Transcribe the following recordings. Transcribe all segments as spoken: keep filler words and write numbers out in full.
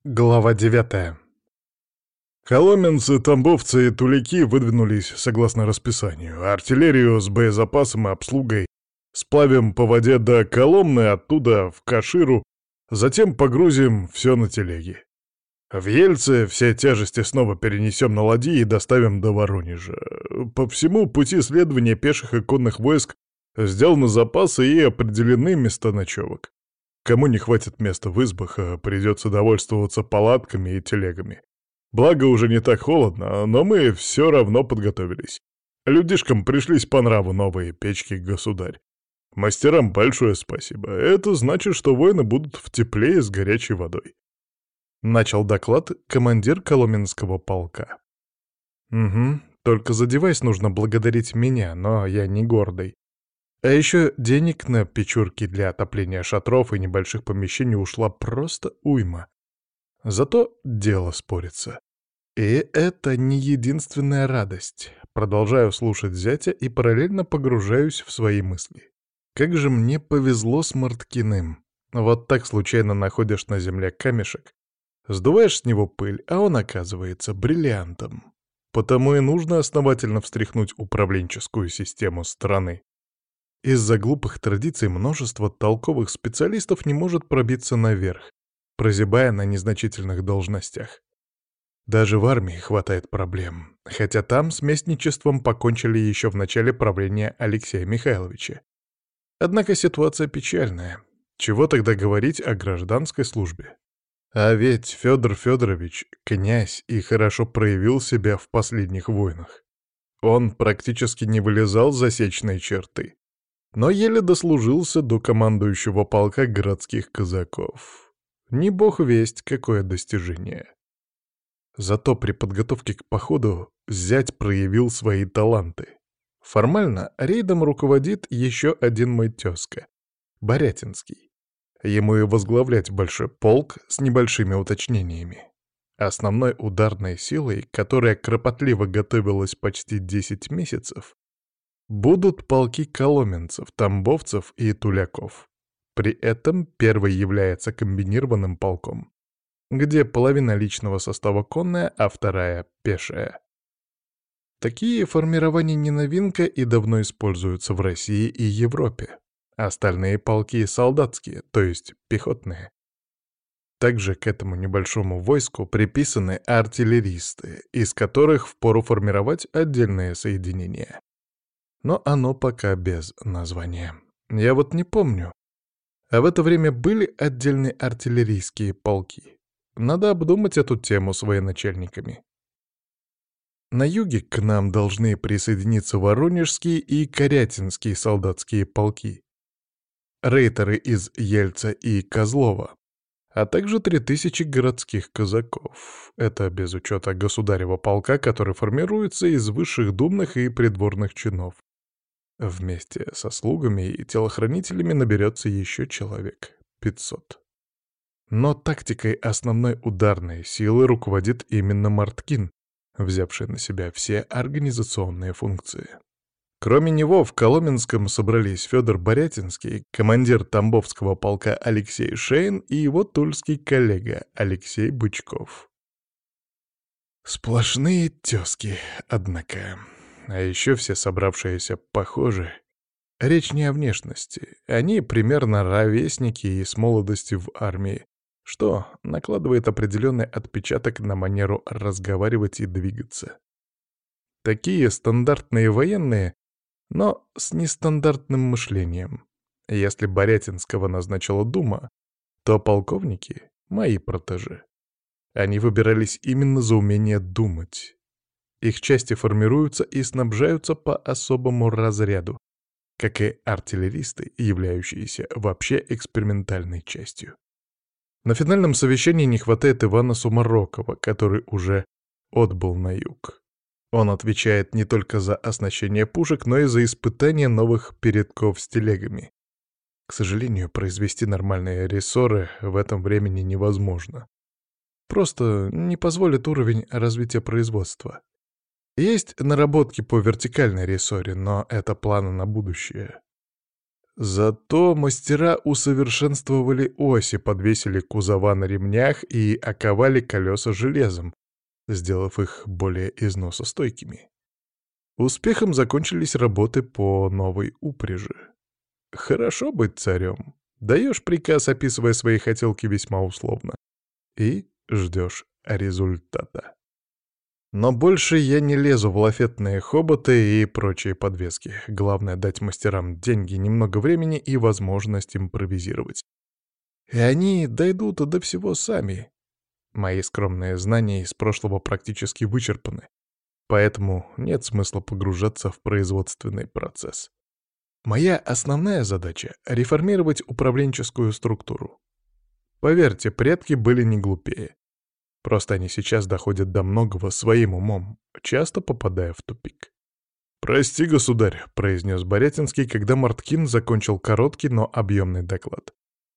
Глава девятая. Коломенцы, тамбовцы и тулики выдвинулись согласно расписанию. Артиллерию с боезапасом и обслугой сплавим по воде до Коломны, оттуда в Каширу, затем погрузим все на телеги. В Ельце все тяжести снова перенесем на ладьи и доставим до Воронежа. По всему пути следования пеших и конных войск сделаны запасы и определены места ночевок. Кому не хватит места в избах, а придется довольствоваться палатками и телегами. Благо уже не так холодно, но мы все равно подготовились. Людишкам пришлись по нраву новые печки, государь. Мастерам большое спасибо. Это значит, что воины будут в тепле и с горячей водой. Начал доклад командир Коломенского полка. Угу, только за девайс нужно благодарить меня, но я не гордый. А еще денег на печурки для отопления шатров и небольших помещений ушла просто уйма. Зато дело спорится. И это не единственная радость. Продолжаю слушать зятя и параллельно погружаюсь в свои мысли. Как же мне повезло с Марткиным. Вот так случайно находишь на земле камешек, сдуваешь с него пыль, а он оказывается бриллиантом. Потому и нужно основательно встряхнуть управленческую систему страны. Из-за глупых традиций множество толковых специалистов не может пробиться наверх, прозябая на незначительных должностях. Даже в армии хватает проблем, хотя там с местничеством покончили еще в начале правления Алексея Михайловича. Однако ситуация печальная. Чего тогда говорить о гражданской службе? А ведь Федор Федорович — князь и хорошо проявил себя в последних войнах. Он практически не вылезал за засечной черты, но еле дослужился до командующего полка городских казаков. Не бог весть, какое достижение. Зато при подготовке к походу зять проявил свои таланты. Формально рейдом руководит еще один мой тезка — Борятинский. Ему и возглавлять большой полк с небольшими уточнениями. Основной ударной силой, которая кропотливо готовилась почти десять месяцев, будут полки коломенцев, тамбовцев и туляков. При этом первый является комбинированным полком, где половина личного состава конная, а вторая — пешая. Такие формирования не новинка и давно используются в России и Европе. Остальные полки солдатские, то есть пехотные. Также к этому небольшому войску приписаны артиллеристы, из которых впору формировать отдельные соединения. Но оно пока без названия. Я вот не помню. А в это время были отдельные артиллерийские полки. Надо обдумать эту тему с военачальниками. На юге к нам должны присоединиться Воронежские и Корятинские солдатские полки, рейтеры из Ельца и Козлова, а также три тысячи городских казаков. Это без учета государева полка, который формируется из высших думных и придворных чинов. Вместе со слугами и телохранителями наберется еще человек пятьсот. Но тактикой основной ударной силы руководит именно Марткин, взявший на себя все организационные функции. Кроме него в Коломенском собрались Федор Борятинский, командир Тамбовского полка Алексей Шейн и его тульский коллега Алексей Бычков. Сплошные тезки, однако. А еще все собравшиеся похожи. Речь не о внешности. Они примерно ровесники и с молодости в армии, что накладывает определенный отпечаток на манеру разговаривать и двигаться. Такие стандартные военные, но с нестандартным мышлением. Если Борятинского назначила дума, то полковники — мои протеже. Они выбирались именно за умение думать. Их части формируются и снабжаются по особому разряду, как и артиллеристы, являющиеся вообще экспериментальной частью. На финальном совещании не хватает Ивана Сумарокова, который уже отбыл на юг. Он отвечает не только за оснащение пушек, но и за испытание новых передков с телегами. К сожалению, произвести нормальные рессоры в этом времени невозможно. Просто не позволит уровень развития производства. Есть наработки по вертикальной рессоре, но это планы на будущее. Зато мастера усовершенствовали оси, подвесили кузова на ремнях и оковали колеса железом, сделав их более износостойкими. Успехом закончились работы по новой упряжи. Хорошо быть царем. Даешь приказ, описывая свои хотелки весьма условно, и ждешь результата. Но больше я не лезу в лафетные хоботы и прочие подвески. Главное — дать мастерам деньги, немного времени и возможность импровизировать. И они дойдут до всего сами. Мои скромные знания из прошлого практически вычерпаны, поэтому нет смысла погружаться в производственный процесс. Моя основная задача — реформировать управленческую структуру. Поверьте, предки были не глупее. Просто они сейчас доходят до многого своим умом, часто попадая в тупик. «Прости, государь», — произнес Борятинский, когда Марткин закончил короткий, но объемный доклад.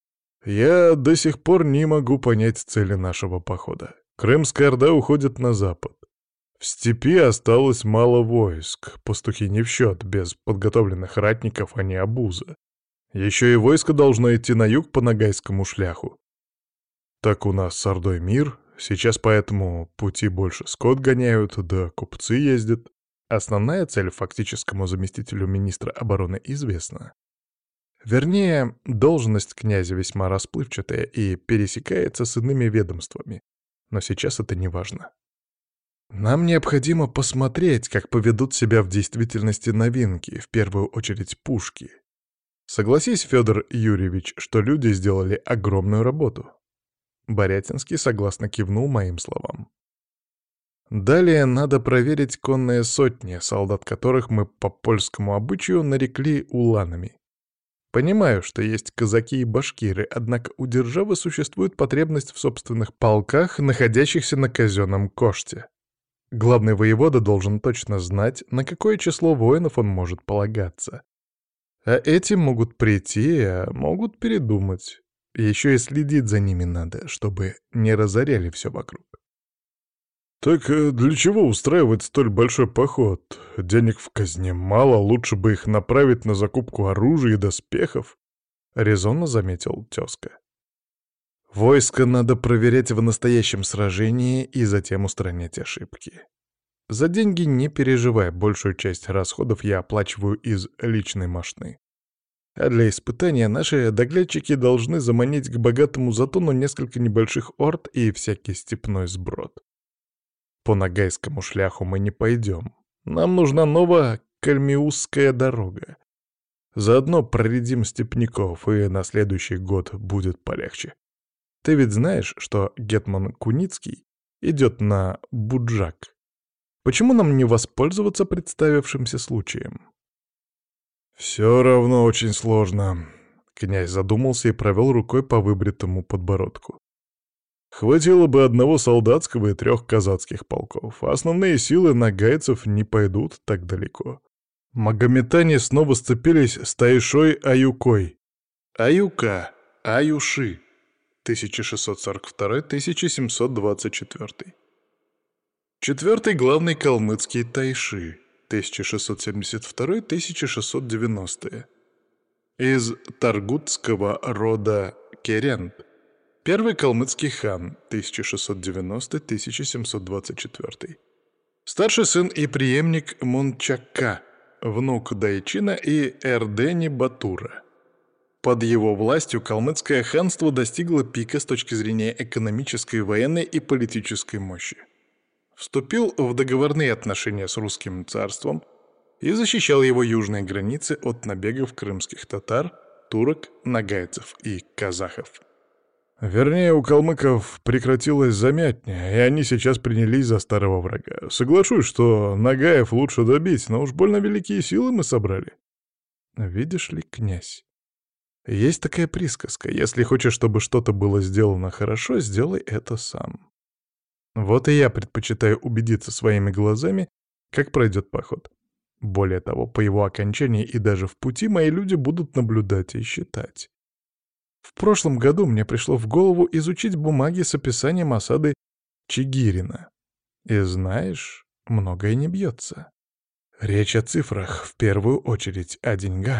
«Я до сих пор не могу понять цели нашего похода. Крымская Орда уходит на запад. В степи осталось мало войск, пастухи не в счет, без подготовленных ратников они обуза. Еще и войско должно идти на юг по Ногайскому шляху. Так у нас с Ордой мир, сейчас по этому пути больше скот гоняют, да купцы ездят. Основная цель фактическому заместителю министра обороны известна. Вернее, должность князя весьма расплывчатая и пересекается с иными ведомствами, но сейчас это не важно. Нам необходимо посмотреть, как поведут себя в действительности новинки, в первую очередь пушки. Согласись, Федор Юрьевич, что люди сделали огромную работу. Борятинский согласно кивнул моим словам. Далее надо проверить конные сотни, солдат которых мы по польскому обычаю нарекли уланами. Понимаю, что есть казаки и башкиры, однако у державы существует потребность в собственных полках, находящихся на казенном коште. Главный воевода должен точно знать, на какое число воинов он может полагаться. А эти могут прийти, а могут передумать. Еще и следить за ними надо, чтобы не разоряли все вокруг. «Так э, для чего устраивать столь большой поход? Денег в казне мало, лучше бы их направить на закупку оружия и доспехов», — резонно заметил тезка. «Войско надо проверять в настоящем сражении и затем устранять ошибки. За деньги не переживай, большую часть расходов я оплачиваю из личной мошны. А для испытания наши доглядчики должны заманить к богатому затону несколько небольших орд и всякий степной сброд. По Ногайскому шляху мы не пойдем. Нам нужна новая Кальмиусская дорога. Заодно проредим степняков, и на следующий год будет полегче. Ты ведь знаешь, что гетман Куницкий идет на Буджак? Почему нам не воспользоваться представившимся случаем?» «Все равно очень сложно», — князь задумался и провел рукой по выбритому подбородку. «Хватило бы одного солдатского и трех казацких полков. Основные силы нагайцев не пойдут так далеко. Магометане снова сцепились с Тайшой Аюкой. Аюка, Аюши, тысяча шестьсот сорок второй — тысяча семьсот двадцать четвёртый. Четвертый главный калмыцкий Тайши, тысяча шестьсот семьдесят второй — тысяча шестьсот девяностый. Из таргутского рода Керент. Первый калмыцкий хан, тысяча шестьсот девяностый — тысяча семьсот двадцать четвёртый. Старший сын и преемник Мончака, внук Дайчина и Эрдени Батура. Под его властью калмыцкое ханство достигло пика с точки зрения экономической, военной и политической мощи. Вступил в договорные отношения с русским царством и защищал его южные границы от набегов крымских татар, турок, нагайцев и казахов. Вернее, у калмыков прекратилась замятня, и они сейчас принялись за старого врага. Соглашусь, что нагаев лучше добить, но уж больно великие силы мы собрали. Видишь ли, князь, есть такая присказка: если хочешь, чтобы что-то было сделано хорошо, сделай это сам. Вот и я предпочитаю убедиться своими глазами, как пройдет поход. Более того, по его окончании и даже в пути мои люди будут наблюдать и считать. В прошлом году мне пришло в голову изучить бумаги с описанием осады Чигирина. И знаешь, многое не бьется. Речь о цифрах, в первую очередь о деньгах.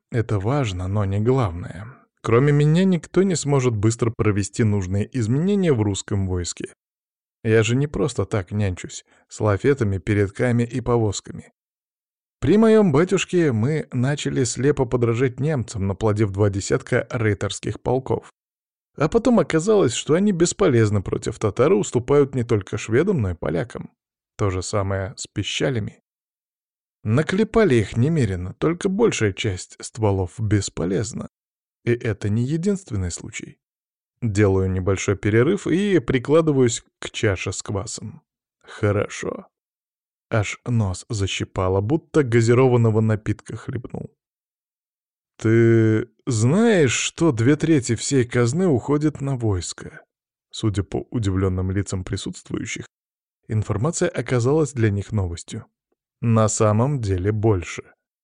Это важно, но не главное. Кроме меня никто не сможет быстро провести нужные изменения в русском войске. Я же не просто так нянчусь с лафетами, передками и повозками. При моем батюшке мы начали слепо подражать немцам, наплодив два десятка рейтерских полков. А потом оказалось, что они бесполезны против татар и уступают не только шведам, но и полякам. То же самое с пищалями. Наклепали их немерено, только большая часть стволов бесполезна. И это не единственный случай. Делаю небольшой перерыв и прикладываюсь к чаше с квасом. Хорошо. Аж нос защипало, будто газированного напитка хлебнул. «Ты знаешь, что две трети всей казны уходит на войско?» Судя по удивленным лицам присутствующих, информация оказалась для них новостью. На самом деле больше.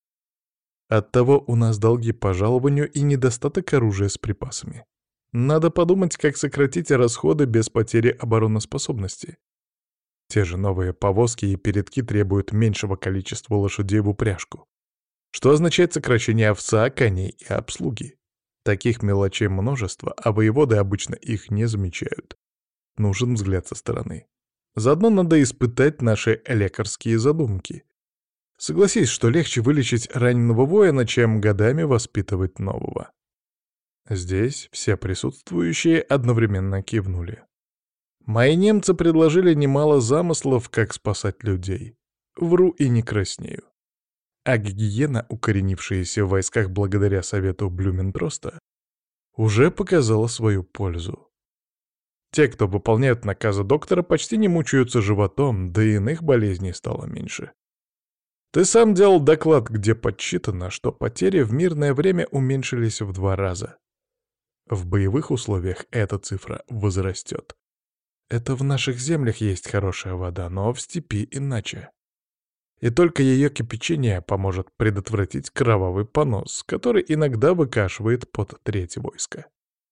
Оттого у нас долги по жалованию и недостаток оружия с припасами. Надо подумать, как сократить расходы без потери обороноспособности. Те же новые повозки и передки требуют меньшего количества лошадей в упряжку, что означает сокращение овса, коней и обслуги. Таких мелочей множество, а воеводы обычно их не замечают. Нужен взгляд со стороны. Заодно надо испытать наши лекарские задумки. Согласись, что легче вылечить раненого воина, чем годами воспитывать нового. Здесь все присутствующие одновременно кивнули. Мои немцы предложили немало замыслов, как спасать людей. Вру и не краснею. А гигиена, укоренившаяся в войсках благодаря совету Блюментроста, уже показала свою пользу. Те, кто выполняют наказы доктора, почти не мучаются животом, да и иных болезней стало меньше. Ты сам делал доклад, где подсчитано, что потери в мирное время уменьшились в два раза. В боевых условиях эта цифра возрастет. Это в наших землях есть хорошая вода, но в степи иначе. И только ее кипячение поможет предотвратить кровавый понос, который иногда выкашивает под треть войска.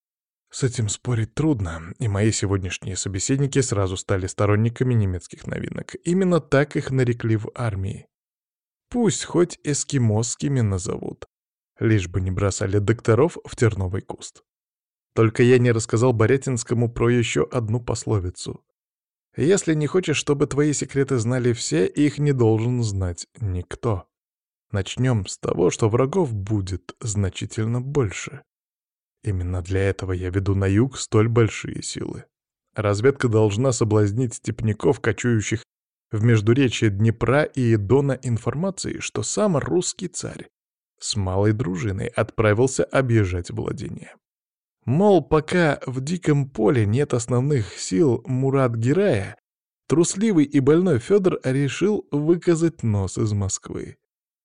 С этим спорить трудно, и мои сегодняшние собеседники сразу стали сторонниками немецких новинок. Именно так их нарекли в армии. Пусть хоть эскимосскими назовут, лишь бы не бросали докторов в терновый куст. Только я не рассказал Борятинскому про еще одну пословицу. Если не хочешь, чтобы твои секреты знали все, их не должен знать никто. Начнем с того, что врагов будет значительно больше. Именно для этого я веду на юг столь большие силы. Разведка должна соблазнить степняков, кочующих в междуречье Днепра и Дона, информацией, что сам русский царь с малой дружиной отправился объезжать владения. Мол, пока в диком поле нет основных сил Мурат-Герая, трусливый и больной Федор решил выказать нос из Москвы.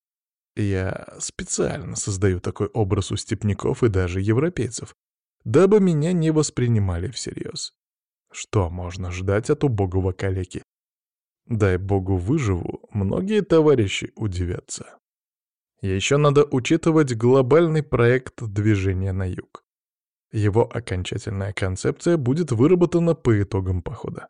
Я специально создаю такой образ у степняков и даже европейцев, дабы меня не воспринимали всерьез. Что можно ждать от убогого калеки? Дай богу выживу, многие товарищи удивятся. Еще надо учитывать глобальный проект движения на юг. Его окончательная концепция будет выработана по итогам похода.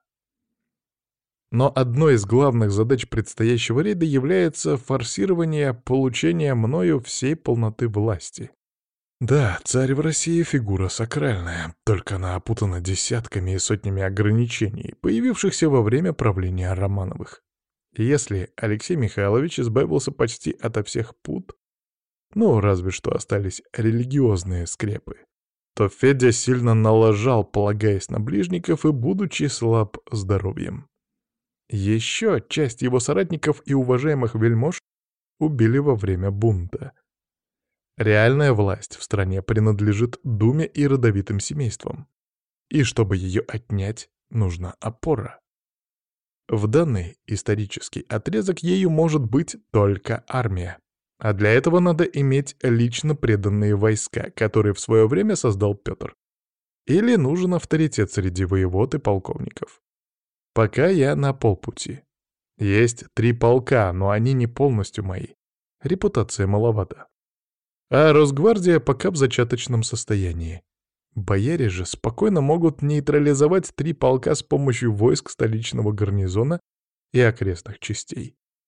Но одной из главных задач предстоящего рейда является форсирование получения мною всей полноты власти. Да, царь в России — фигура сакральная, только она опутана десятками и сотнями ограничений, появившихся во время правления Романовых. И если Алексей Михайлович избавился почти ото всех пут, ну, разве что остались религиозные скрепы, то Федя сильно налажал, полагаясь на ближников и будучи слаб здоровьем. Еще часть его соратников и уважаемых вельмож убили во время бунта. Реальная власть в стране принадлежит Думе и родовитым семействам. И чтобы ее отнять, нужна опора. В данный исторический отрезок ею может быть только армия. А для этого надо иметь лично преданные войска, которые в свое время создал Петр. Или нужен авторитет среди воевод и полковников. Пока я на полпути. Есть три полка, но они не полностью мои. Репутация маловата. А Росгвардия пока в зачаточном состоянии. Бояре же спокойно могут нейтрализовать три полка с помощью войск столичного гарнизона и окрестных частей.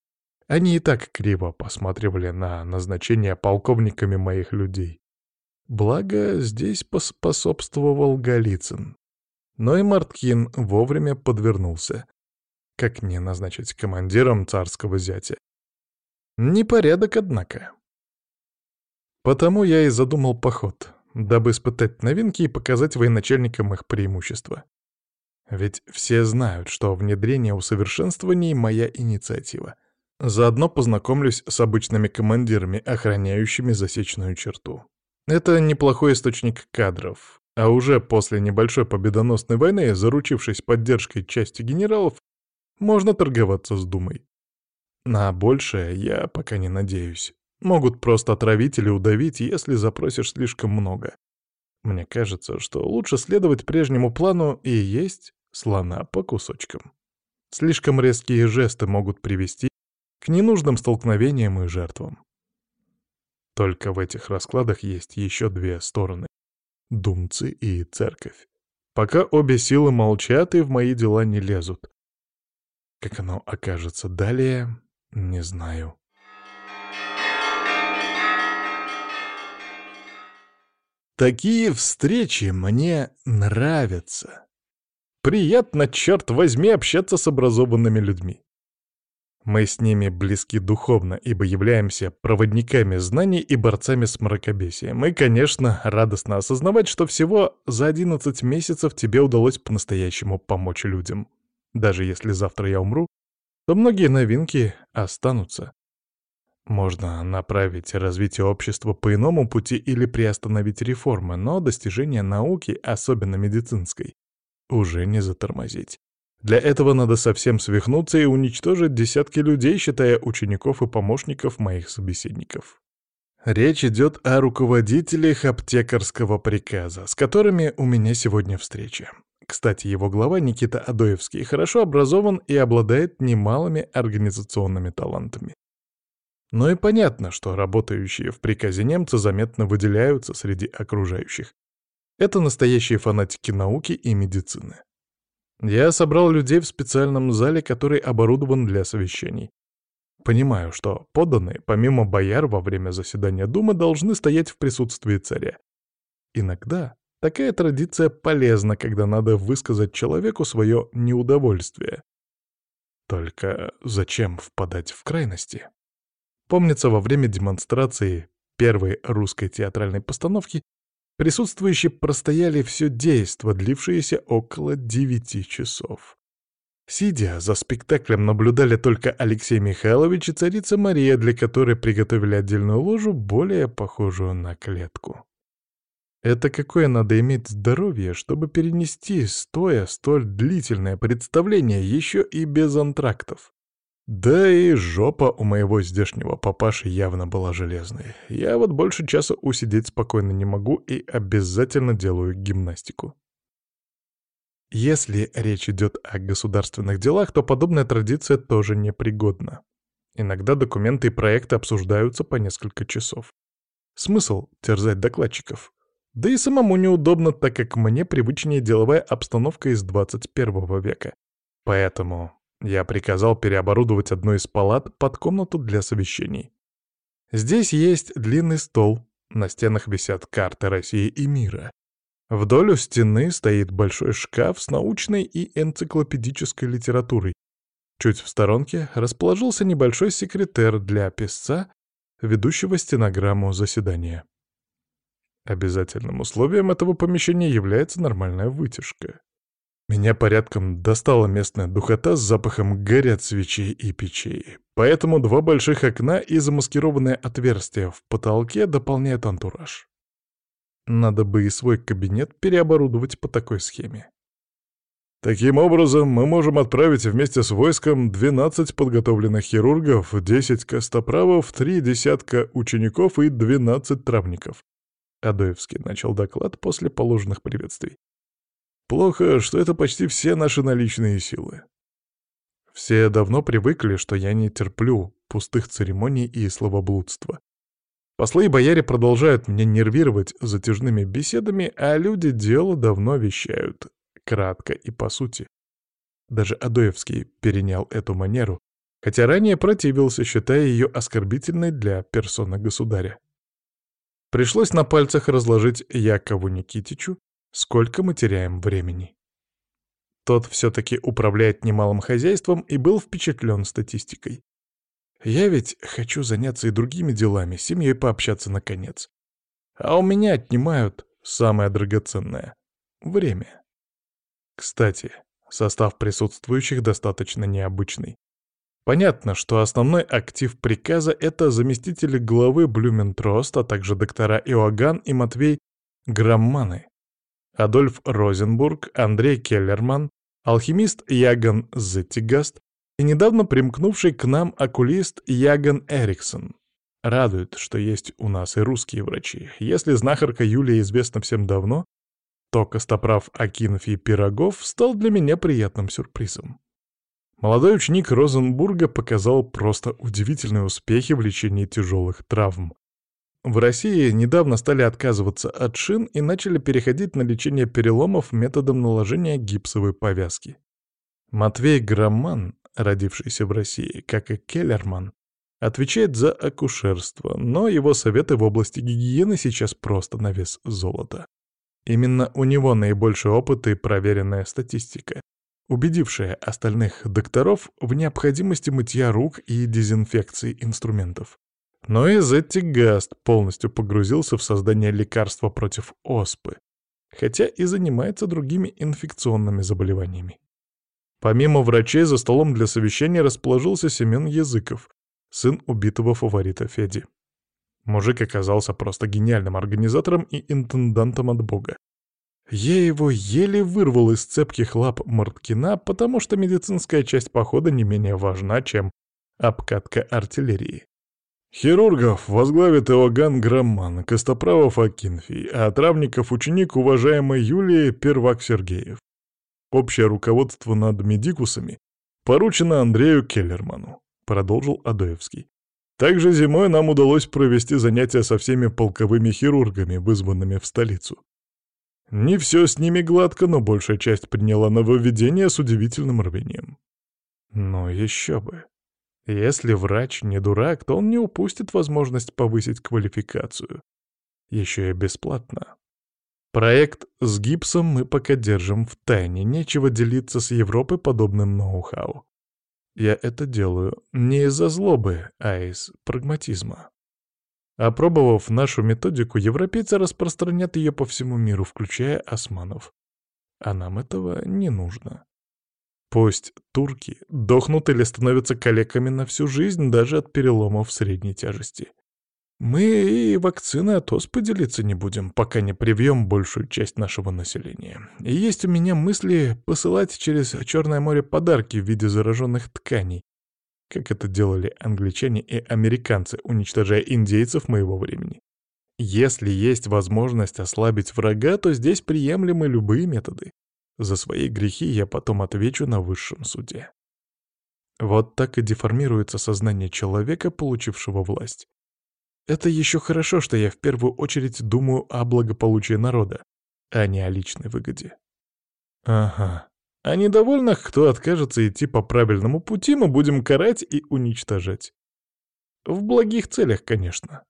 Они и так криво посматривали на назначение полковниками моих людей. Благо, здесь поспособствовал Голицын. Но и Марткин вовремя подвернулся. Как не назначить командиром царского зятя? Непорядок, однако. Потому я и задумал поход, дабы испытать новинки и показать военачальникам их преимущества. Ведь все знают, что внедрение усовершенствований — моя инициатива. Заодно познакомлюсь с обычными командирами, охраняющими засечную черту. Это неплохой источник кадров. А уже после небольшой победоносной войны, заручившись поддержкой части генералов, можно торговаться с Думой. На большее я пока не надеюсь. Могут просто отравить или удавить, если запросишь слишком много. Мне кажется, что лучше следовать прежнему плану и есть слона по кусочкам. Слишком резкие жесты могут привести к ненужным столкновениям и жертвам. Только в этих раскладах есть еще две стороны — думцы и церковь. Пока обе силы молчат и в мои дела не лезут. Как оно окажется далее, не знаю. Такие встречи мне нравятся. Приятно, черт возьми, общаться с образованными людьми. Мы с ними близки духовно, ибо являемся проводниками знаний и борцами с мракобесием. И, конечно, радостно осознавать, что всего за одиннадцать месяцев тебе удалось по-настоящему помочь людям. Даже если завтра я умру, то многие новинки останутся. Можно направить развитие общества по иному пути или приостановить реформы, но достижения науки, особенно медицинской, уже не затормозить. Для этого надо совсем свихнуться и уничтожить десятки людей, считая учеников и помощников моих собеседников. Речь идет о руководителях аптекарского приказа, с которыми у меня сегодня встреча. Кстати, его глава Никита Адоевский хорошо образован и обладает немалыми организационными талантами. Но и понятно, что работающие в приказе немцы заметно выделяются среди окружающих. Это настоящие фанатики науки и медицины. Я собрал людей в специальном зале, который оборудован для совещаний. Понимаю, что подданные, помимо бояр, во время заседания Думы должны стоять в присутствии царя. Иногда такая традиция полезна, когда надо высказать человеку свое неудовольствие. Только зачем впадать в крайности? Помнится, во время демонстрации первой русской театральной постановки присутствующие простояли все действо, длившееся около девяти часов. Сидя за спектаклем, наблюдали только Алексей Михайлович и царица Мария, для которой приготовили отдельную ложу, более похожую на клетку. Это какое надо иметь здоровье, чтобы перенести стоя столь длительное представление еще и без антрактов? Да и жопа у моего здешнего папаши явно была железной. Я вот больше часа усидеть спокойно не могу и обязательно делаю гимнастику. Если речь идет о государственных делах, то подобная традиция тоже непригодна. Иногда документы и проекты обсуждаются по несколько часов. Смысл терзать докладчиков? Да и самому неудобно, так как мне привычнее деловая обстановка из двадцать первого века. Поэтому я приказал переоборудовать одну из палат под комнату для совещаний. Здесь есть длинный стол, на стенах висят карты России и мира. Вдоль у стены стоит большой шкаф с научной и энциклопедической литературой. Чуть в сторонке расположился небольшой секретер для писца, ведущего стенограмму заседания. Обязательным условием этого помещения является нормальная вытяжка. Меня порядком достала местная духота с запахом гари от свечей и печей. Поэтому два больших окна и замаскированное отверстие в потолке дополняют антураж. Надо бы и свой кабинет переоборудовать по такой схеме. Таким образом, мы можем отправить вместе с войском двенадцать подготовленных хирургов, десять костоправов, три десятка учеников и двенадцать травников. Адоевский начал доклад после положенных приветствий. Плохо, что это почти все наши наличные силы. Все давно привыкли, что я не терплю пустых церемоний и словоблудства. Послы и бояре продолжают меня нервировать затяжными беседами, а люди дело давно вещают, кратко и по сути. Даже Адоевский перенял эту манеру, хотя ранее противился, считая ее оскорбительной для персоны государя. Пришлось на пальцах разложить Якову Никитичу, сколько мы теряем времени. Тот все-таки управляет немалым хозяйством и был впечатлен статистикой. Я ведь хочу заняться и другими делами, с семьей пообщаться наконец. А у меня отнимают самое драгоценное — время. Кстати, состав присутствующих достаточно необычный. Понятно, что основной актив приказа — это заместители главы Блюментрост, а также доктора Иоганн и Матвей Грамманы, Адольф Розенбург, Андрей Келлерман, алхимист Яган Зеттигаст и недавно примкнувший к нам окулист Яган Эриксон. Радует, что есть у нас и русские врачи. Если знахарка Юлия известна всем давно, то костоправ Акинфий Пирогов стал для меня приятным сюрпризом. Молодой ученик Розенбурга показал просто удивительные успехи в лечении тяжелых травм. В России недавно стали отказываться от шин и начали переходить на лечение переломов методом наложения гипсовой повязки. Матвей Грамман, родившийся в России, как и Келлерман, отвечает за акушерство, но его советы в области гигиены сейчас просто на вес золота. Именно у него наибольший опыт и проверенная статистика, убедившая остальных докторов в необходимости мытья рук и дезинфекции инструментов. Но и Зеттигаст полностью погрузился в создание лекарства против оспы, хотя и занимается другими инфекционными заболеваниями. Помимо врачей, за столом для совещания расположился Семен Языков, сын убитого фаворита Феди. Мужик оказался просто гениальным организатором и интендантом от бога. Я его еле вырвал из цепких лап Марткина, потому что медицинская часть похода не менее важна, чем обкатка артиллерии. Хирургов возглавит Иоганн Грамман, костоправов Акинфий, а травников ученик уважаемой Юлии Первак-Сергеев. Общее руководство над медикусами поручено Андрею Келлерману, продолжил Адоевский. Также зимой нам удалось провести занятия со всеми полковыми хирургами, вызванными в столицу. Не все с ними гладко, но большая часть приняла нововведение с удивительным рвением. Но еще бы. Если врач не дурак, то он не упустит возможность повысить квалификацию. Еще и бесплатно. Проект с гипсом мы пока держим в тайне, нечего делиться с Европой подобным ноу-хау. Я это делаю не из-за злобы, а из прагматизма. Опробовав нашу методику, европейцы распространят ее по всему миру, включая османов. А нам этого не нужно. Пусть турки дохнут или становятся калеками на всю жизнь даже от переломов средней тяжести. Мы и вакцины от оспы делиться не будем, пока не привьем большую часть нашего населения. И есть у меня мысли посылать через Черное море подарки в виде зараженных тканей, как это делали англичане и американцы, уничтожая индейцев моего времени. Если есть возможность ослабить врага, то здесь приемлемы любые методы. За свои грехи я потом отвечу на высшем суде. Вот так и деформируется сознание человека, получившего власть. Это еще хорошо, что я в первую очередь думаю о благополучии народа, а не о личной выгоде. Ага. А недовольных, кто откажется идти по правильному пути, мы будем карать и уничтожать. В благих целях, конечно.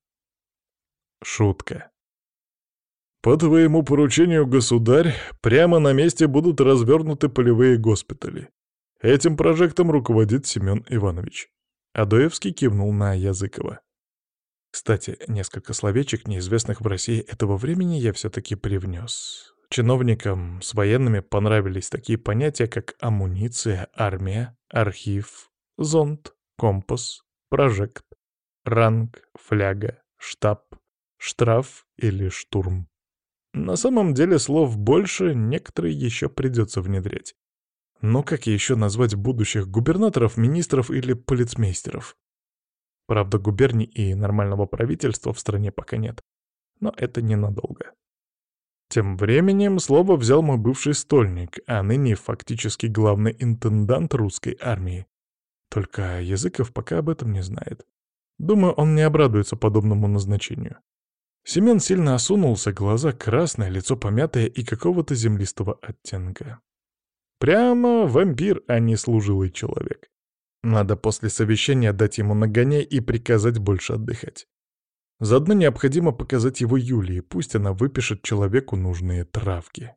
Шутка. По твоему поручению, государь, прямо на месте будут развернуты полевые госпитали. Этим прожектом руководит Семен Иванович. Адоевский кивнул на Языкова. Кстати, несколько словечек, неизвестных в России этого времени, я все-таки привнес. Чиновникам с военными понравились такие понятия, как амуниция, армия, архив, зонд, компас, прожект, ранг, фляга, штаб, штраф или штурм. На самом деле слов больше, некоторые еще придется внедрять. Но как еще назвать будущих губернаторов, министров или полицмейстеров? Правда, губерний и нормального правительства в стране пока нет. Но это ненадолго. Тем временем слово взял мой бывший стольник, а ныне фактически главный интендант русской армии. Только Языков пока об этом не знает. Думаю, он не обрадуется подобному назначению. Семен сильно осунулся, глаза красные, лицо помятое и какого-то землистого оттенка. Прямо вампир, а не служилый человек. Надо после совещания дать ему нагоняй и приказать больше отдыхать. Заодно необходимо показать его Юлии, пусть она выпишет человеку нужные травки.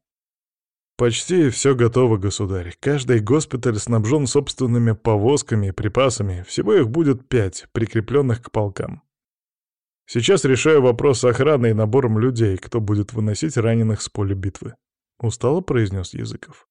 Почти все готово, государь. Каждый госпиталь снабжен собственными повозками и припасами. Всего их будет пять, прикрепленных к полкам. Сейчас решаю вопрос с охраной и набором людей, кто будет выносить раненых с поля битвы. Устало произнес Языков.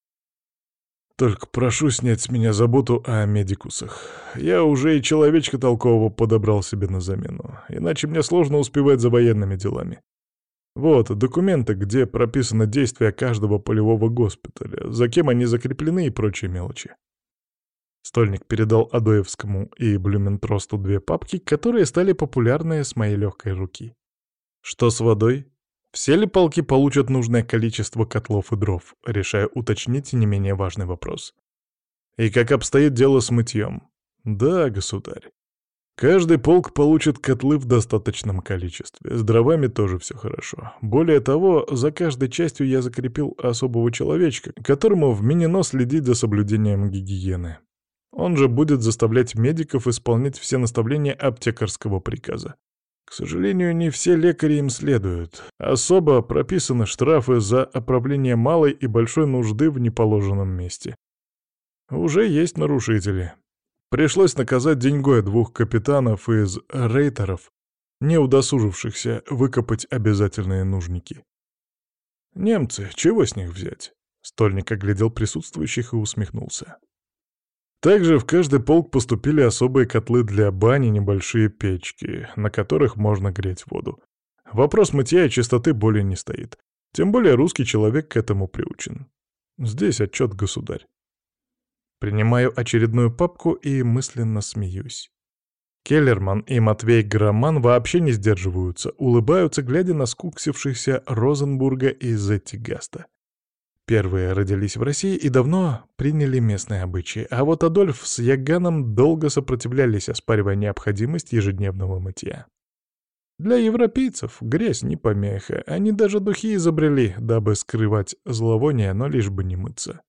Только прошу снять с меня заботу о медикусах. Я уже и человечка толкового подобрал себе на замену, иначе мне сложно успевать за военными делами. Вот, документы, где прописано действие каждого полевого госпиталя, за кем они закреплены и прочие мелочи. Стольник передал Адоевскому и Блюментросту две папки, которые стали популярны с моей легкой руки. Что с водой? Все ли полки получат нужное количество котлов и дров? Решаю уточнить не менее важный вопрос. И как обстоит дело с мытьем? Да, государь. Каждый полк получит котлы в достаточном количестве. С дровами тоже все хорошо. Более того, за каждой частью я закрепил особого человечка, которому вменено следить за соблюдением гигиены. Он же будет заставлять медиков исполнять все наставления аптекарского приказа. К сожалению, не все лекари им следуют. Особо прописаны штрафы за оправление малой и большой нужды в неположенном месте. Уже есть нарушители. Пришлось наказать деньгой двух капитанов из рейтеров, не удосужившихся выкопать обязательные нужники. Немцы, чего с них взять? Стольник оглядел присутствующих и усмехнулся. Также в каждый полк поступили особые котлы для бани, небольшие печки, на которых можно греть воду. Вопрос мытья и чистоты более не стоит. Тем более русский человек к этому приучен. Здесь отчет, государь. Принимаю очередную папку и мысленно смеюсь. Келлерман и Матвей Громан вообще не сдерживаются, улыбаются, глядя на скуксившихся Розенбурга и Зеттигаста. Первые родились в России и давно приняли местные обычаи, а вот Адольф с Яганом долго сопротивлялись, оспаривая необходимость ежедневного мытья. Для европейцев грязь не помеха, они даже духи изобрели, дабы скрывать зловоние, но лишь бы не мыться.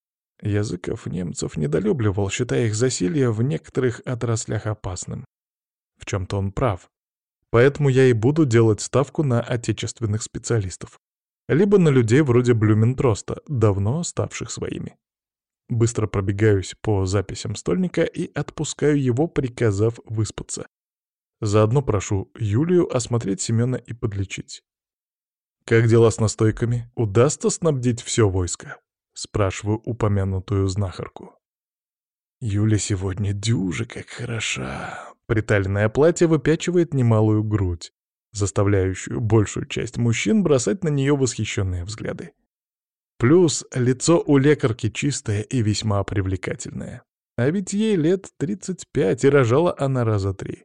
Языков немцев недолюбливал, считая их засилье в некоторых отраслях опасным. В чем-то он прав. Поэтому я и буду делать ставку на отечественных специалистов. Либо на людей вроде Блюментроста, давно ставших своими. Быстро пробегаюсь по записям Стольника и отпускаю его, приказав выспаться. Заодно прошу Юлию осмотреть Семена и подлечить. «Как дела с настойками? Удастся снабдить все войско?» — спрашиваю упомянутую знахарку. Юля сегодня дюжа как хороша. Приталенное платье выпячивает немалую грудь, заставляющую большую часть мужчин бросать на нее восхищенные взгляды. Плюс лицо у лекарки чистое и весьма привлекательное. А ведь ей лет тридцать пять, и рожала она раза три.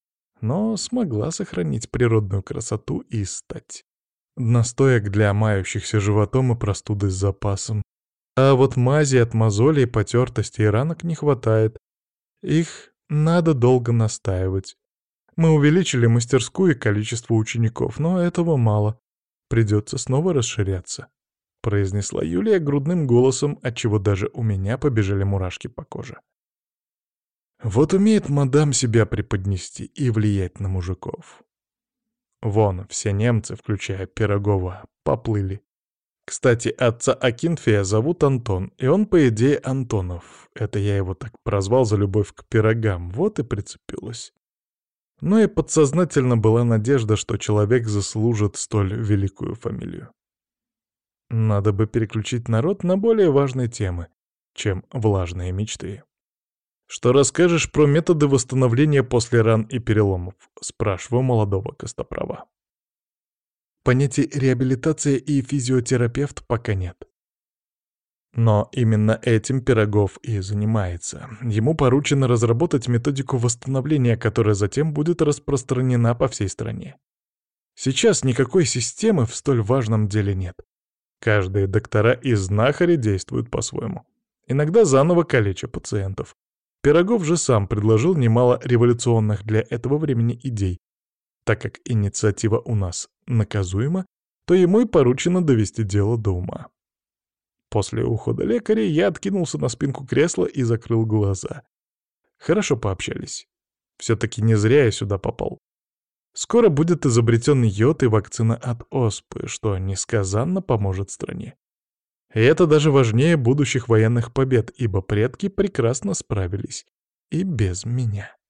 Но смогла сохранить природную красоту и стать. Настоек для мающихся животом и простуды с запасом. А вот мази от мозолей, потертостей и ранок не хватает. Их надо долго настаивать. Мы увеличили мастерскую и количество учеников, но этого мало. Придется снова расширяться», — произнесла Юлия грудным голосом, отчего даже у меня побежали мурашки по коже. Вот умеет мадам себя преподнести и влиять на мужиков. Вон, все немцы, включая Пирогова, поплыли. Кстати, отца Акинфея зовут Антон, и он, по идее, Антонов. Это я его так прозвал за любовь к пирогам, вот и прицепилась. Но и подсознательно была надежда, что человек заслужит столь великую фамилию. Надо бы переключить народ на более важные темы, чем влажные мечты. «Что расскажешь про методы восстановления после ран и переломов?» — спрашиваю молодого костоправа. Понятий реабилитация и физиотерапевт пока нет. Но именно этим Пирогов и занимается. Ему поручено разработать методику восстановления, которая затем будет распространена по всей стране. Сейчас никакой системы в столь важном деле нет. Каждые доктора и знахари действуют по-своему. Иногда заново калеча пациентов. Пирогов же сам предложил немало революционных для этого времени идей. Так как инициатива у нас наказуема, то ему и поручено довести дело до ума. После ухода лекаря я откинулся на спинку кресла и закрыл глаза. Хорошо пообщались. Все-таки не зря я сюда попал. Скоро будет изобретен йод и вакцина от оспы, что несказанно поможет стране. И это даже важнее будущих военных побед, ибо предки прекрасно справились и без меня.